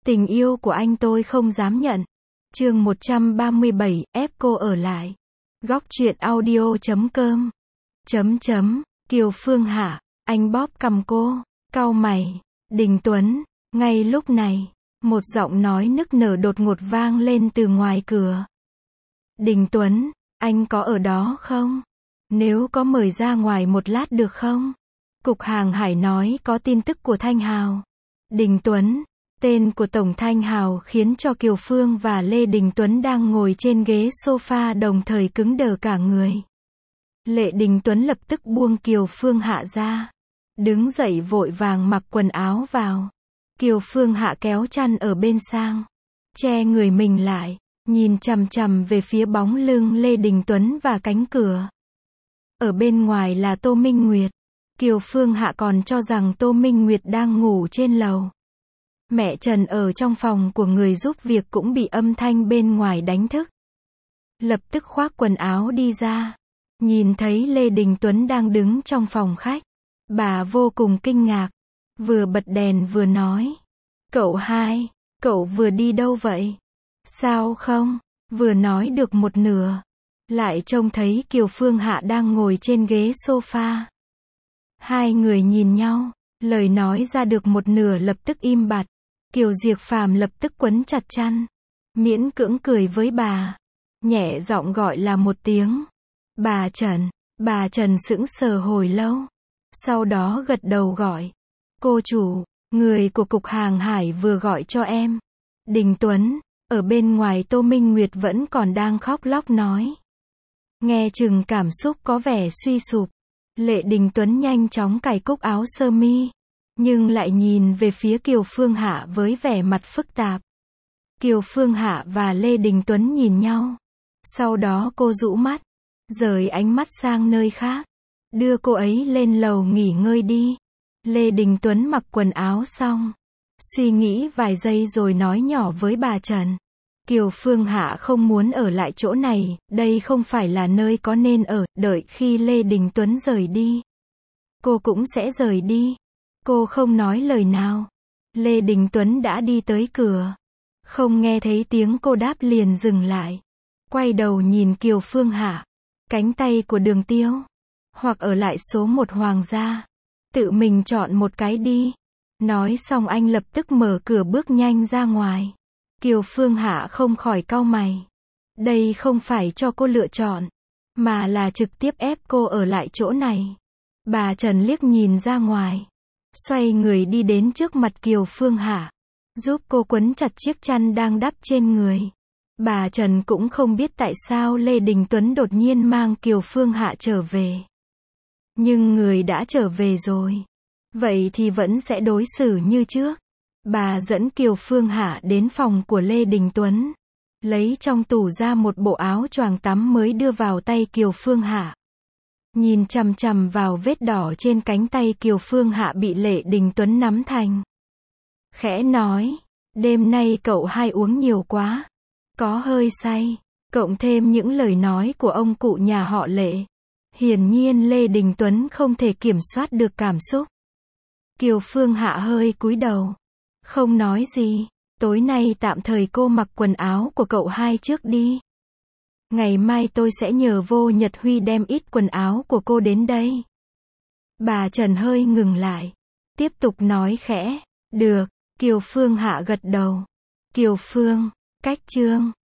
Tình yêu của anh tôi không dám nhận. Chương 137, ép cô ở lại. Góc truyện audio.com. Kiều Phương Hạ, anh bóp cằm cô, cau mày. Đình Tuấn, ngay lúc này, một giọng nói nức nở đột ngột vang lên từ ngoài cửa. Đình Tuấn, anh có ở đó không? Nếu có mời ra ngoài một lát được không? Cục Hàng Hải nói có tin tức của Thanh Hào. Đình Tuấn, tên của Tổng Thanh Hào khiến cho Kiều Phương và Lê Đình Tuấn đang ngồi trên ghế sofa đồng thời cứng đờ cả người. Lê Đình Tuấn lập tức buông Kiều Phương Hạ ra. Đứng dậy vội vàng mặc quần áo vào. Kiều Phương Hạ kéo chăn ở bên sang. Che người mình lại. Nhìn chằm chằm về phía bóng lưng Lê Đình Tuấn và cánh cửa. Ở bên ngoài là Tô Minh Nguyệt. Kiều Phương Hạ còn cho rằng Tô Minh Nguyệt đang ngủ trên lầu. Mẹ Trần ở trong phòng của người giúp việc cũng bị âm thanh bên ngoài đánh thức. Lập tức khoác quần áo đi ra. Nhìn thấy Lê Đình Tuấn đang đứng trong phòng khách. Bà vô cùng kinh ngạc. Vừa bật đèn vừa nói. Cậu hai, cậu vừa đi đâu vậy? Sao không? Vừa nói được một nửa. Lại trông thấy Kiều Phương Hạ đang ngồi trên ghế sofa. Hai người nhìn nhau. Lời nói ra được một nửa lập tức im bặt. Kiều Diệp Phàm lập tức quấn chặt chăn. Miễn cưỡng cười với bà. Nhẹ giọng gọi là một tiếng. Bà Trần. Bà Trần sững sờ hồi lâu. Sau đó gật đầu gọi. Cô chủ, người của Cục Hàng Hải vừa gọi cho em. Đình Tuấn. Ở bên ngoài Tô Minh Nguyệt vẫn còn đang khóc lóc nói. Nghe chừng cảm xúc có vẻ suy sụp. Lê Đình Tuấn nhanh chóng cài cúc áo sơ mi. Nhưng lại nhìn về phía Kiều Phương Hạ với vẻ mặt phức tạp. Kiều Phương Hạ và Lê Đình Tuấn nhìn nhau. Sau đó cô rũ mắt. Rời ánh mắt sang nơi khác. Đưa cô ấy lên lầu nghỉ ngơi đi. Lê Đình Tuấn mặc quần áo xong. Suy nghĩ vài giây rồi nói nhỏ với bà Trần. Kiều Phương Hạ không muốn ở lại chỗ này, đây không phải là nơi có nên ở, đợi khi Lê Đình Tuấn rời đi. Cô cũng sẽ rời đi. Cô không nói lời nào. Lê Đình Tuấn đã đi tới cửa. Không nghe thấy tiếng cô đáp liền dừng lại. Quay đầu nhìn Kiều Phương Hạ. Cánh tay của Đường Tiêu. Hoặc ở lại số 1 Hoàng gia. Tự mình chọn một cái đi. Nói xong anh lập tức mở cửa bước nhanh ra ngoài. Kiều Phương Hạ không khỏi cau mày. Đây không phải cho cô lựa chọn. Mà là trực tiếp ép cô ở lại chỗ này. Bà Trần liếc nhìn ra ngoài. Xoay người đi đến trước mặt Kiều Phương Hạ. Giúp cô quấn chặt chiếc chăn đang đắp trên người. Bà Trần cũng không biết tại sao Lê Đình Tuấn đột nhiên mang Kiều Phương Hạ trở về. Nhưng người đã trở về rồi. Vậy thì vẫn sẽ đối xử như trước. Bà dẫn Kiều Phương Hạ đến phòng của Lê Đình Tuấn. Lấy trong tủ ra một bộ áo choàng tắm mới đưa vào tay Kiều Phương Hạ. Nhìn chằm chằm vào vết đỏ trên cánh tay Kiều Phương Hạ bị Lê Đình Tuấn nắm thành. Khẽ nói, đêm nay cậu hai uống nhiều quá. Có hơi say. Cộng thêm những lời nói của ông cụ nhà họ Lê. Hiển nhiên Lê Đình Tuấn không thể kiểm soát được cảm xúc. Kiều Phương Hạ hơi cúi đầu. Không nói gì. Tối nay tạm thời cô mặc quần áo của cậu hai trước đi. Ngày mai tôi sẽ nhờ Vô Nhật Huy đem ít quần áo của cô đến đây. Bà Trần hơi ngừng lại. Tiếp tục nói khẽ. Được. Kiều Phương Hạ gật đầu. Kiều Phương. Cách chương.